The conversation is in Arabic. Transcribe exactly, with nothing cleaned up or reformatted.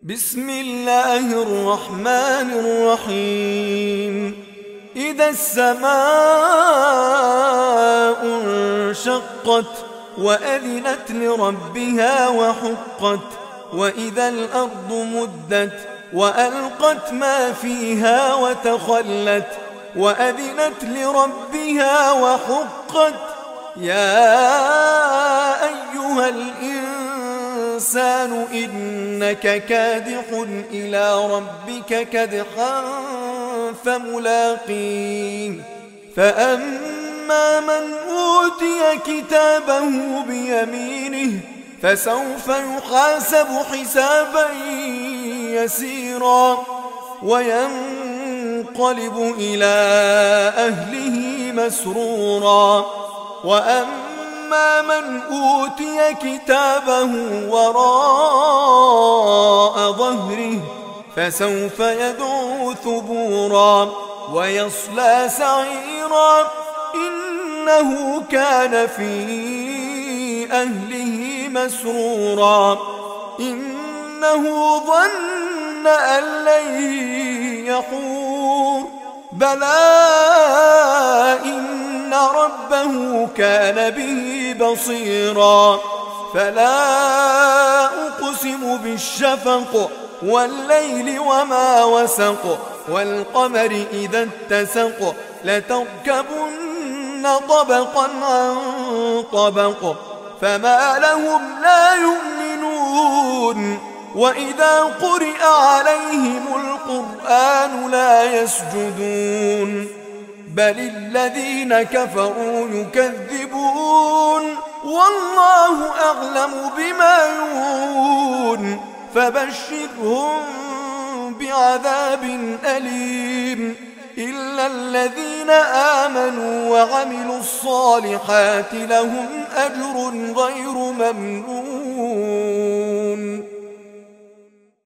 بسم الله الرحمن الرحيم. إذا السماء انشقت وأذنت لربها وحقت، وإذا الأرض مدت وألقت ما فيها وتخلت، وأذنت لربها وحقت. يا أيها الإنسان إنك كادح إلى ربك كدحا فملاقيه. فأما من أوتي كتابه بيمينه فسوف يحاسب حسابا يسيرا وينقلب إلى أهله مسرورا. وأما من أوتي كتابه وراء ظهره فسوف يدعو ثبورا ويصلى سعيرا، إنه كان في أهله مسرورا. إنه ظن أن لن يحور، بلى إن ربه كان به بصيرا. فلا أقسم بالشفق والليل وما وسق، والقمر إذا اتسق، لتركبن طبقا عن طبق، فما لهم لا يؤمنون. وإذا قرئ عليهم القرآن لا يسجدون، بل الذين كفروا يكذبون، والله أعلم بما يوعون. فبشرهم بعذاب أليم إلا الذين آمنوا وعملوا الصالحات لهم أجر غير ممنون.